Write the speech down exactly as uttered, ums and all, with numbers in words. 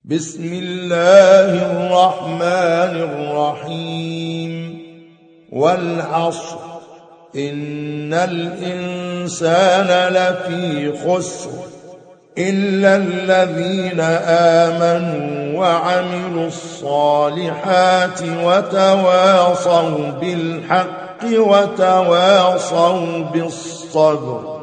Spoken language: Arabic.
بسم الله الرحمن الرحيم والعصر إن الإنسان لفي خسر إلا الذين آمنوا وعملوا الصالحات وتواصوا بالحق وتواصوا بالصبر.